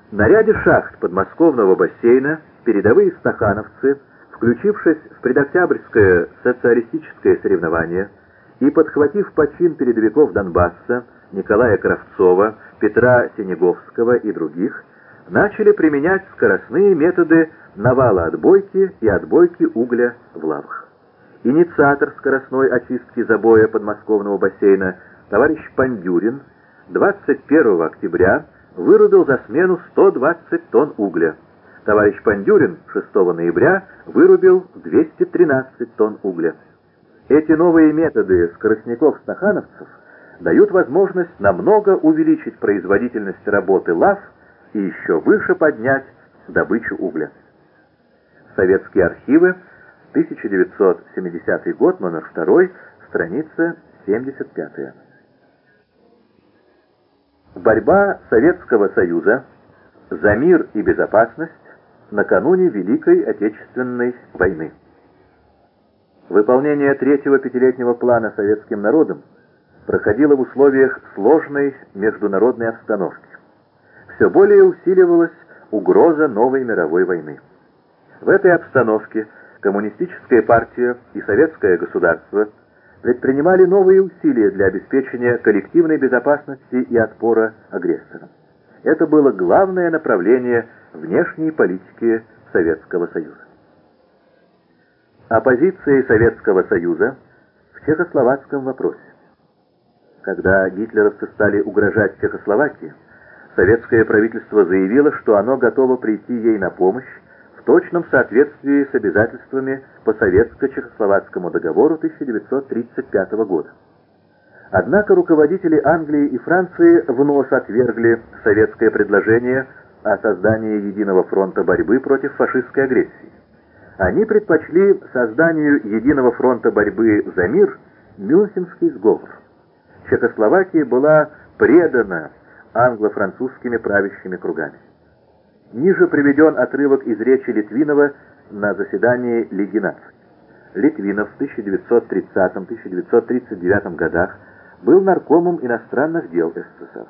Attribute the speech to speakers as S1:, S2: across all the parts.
S1: На ряде шахт подмосковного бассейна передовые стахановцы, включившись в предоктябрьское социалистическое соревнование и подхватив почин передовиков Донбасса Николая Кравцова, Петра Сенеговского и других, начали применять скоростные методы навала отбойки и отбойки угля в лавах. Инициатор скоростной очистки забоя подмосковного бассейна товарищ Пандюрин 21 октября вырубил за смену 120 тонн угля. Товарищ Пандюрин 6 ноября вырубил 213 тонн угля. Эти новые методы скоростников-стахановцев дают возможность намного увеличить производительность работы лав и еще выше поднять добычу угля. Советские архивы, 1970 год, номер 2, страница 75. Борьба Советского Союза за мир и безопасность накануне Великой Отечественной войны. Выполнение третьего пятилетнего плана советским народом проходило в условиях сложной международной обстановки. Все более усиливалась угроза новой мировой войны. В этой обстановке коммунистическая партия и советское государство предпринимали новые усилия для обеспечения коллективной безопасности и отпора агрессорам. Это было главное направление внешней политики Советского Союза. Оппозиция Советского Союза в чехословацком вопросе. Когда гитлеровцы стали угрожать Чехословакии, советское правительство заявило, что оно готово прийти ей на помощь в точном соответствии с обязательствами по Советско-Чехословацкому договору 1935 года. Однако руководители Англии и Франции вновь отвергли советское предложение о создании единого фронта борьбы против фашистской агрессии. Они предпочли созданию единого фронта борьбы за мир Мюнхенский сговор. Чехословакия была предана англо-французскими правящими кругами. Ниже приведен отрывок из речи Литвинова на заседании Лиги наций. Литвинов в 1930-1939 годах был наркомом иностранных дел СССР.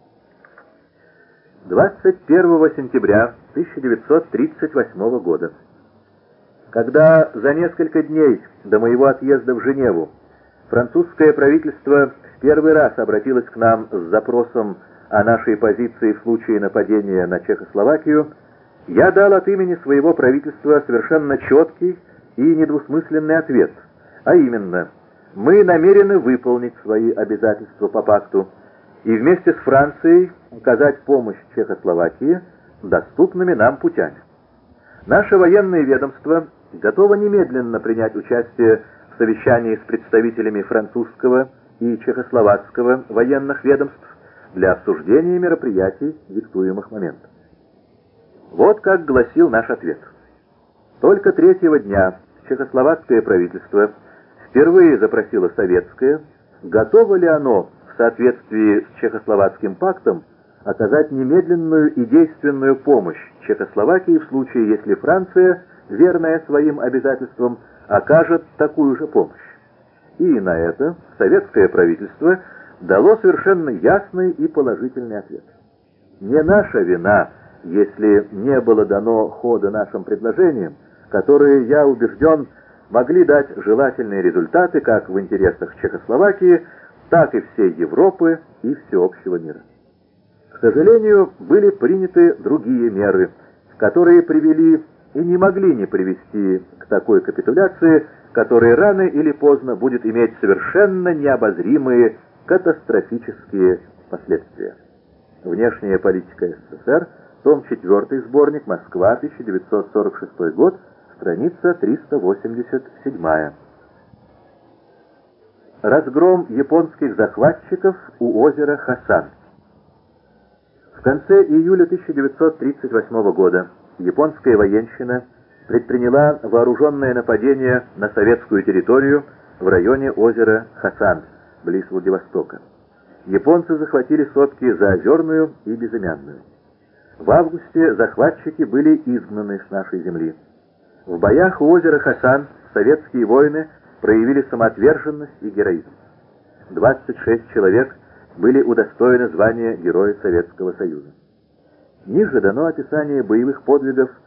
S1: 21 сентября 1938 года, когда за несколько дней до моего отъезда в Женеву французское правительство в первый раз обратилось к нам с запросом о нашей позиции в случае нападения на Чехословакию, я дал от имени своего правительства совершенно четкий и недвусмысленный ответ, а именно: мы намерены выполнить свои обязательства по пакту и вместе с Францией оказать помощь Чехословакии доступными нам путями. Наше военное ведомство готово немедленно принять участие в совещании с представителями французского и чехословацкого военных ведомств для обсуждения мероприятий, диктуемых моментом. Вот как гласил наш ответ. Только третьего дня чехословацкое правительство впервые запросило советское, готово ли оно в соответствии с Чехословацким пактом оказать немедленную и действенную помощь Чехословакии в случае, если Франция, верная своим обязательствам, окажет такую же помощь. И на это советское правительство дало совершенно ясный и положительный ответ. Не наша вина, если не было дано хода нашим предложениям, которые, я убежден, могли дать желательные результаты как в интересах Чехословакии, так и всей Европы и всеобщего мира. К сожалению, были приняты другие меры, которые привели и не могли не привести к такой капитуляции, которая рано или поздно будет иметь совершенно необозримые катастрофические последствия. Внешняя политика СССР, том 4, сборник, Москва, 1946 год, страница 387. Разгром японских захватчиков у озера Хасан. В конце июля 1938 года японская военщина предприняла вооруженное нападение на советскую территорию в районе озера Хасан, близ Владивостока. Японцы захватили сопки Заозерную и Безымянную. В августе захватчики были изгнаны с нашей земли. В боях у озера Хасан советские воины проявили самоотверженность и героизм. 26 человек были удостоены звания Героя Советского Союза. Ниже дано описание боевых подвигов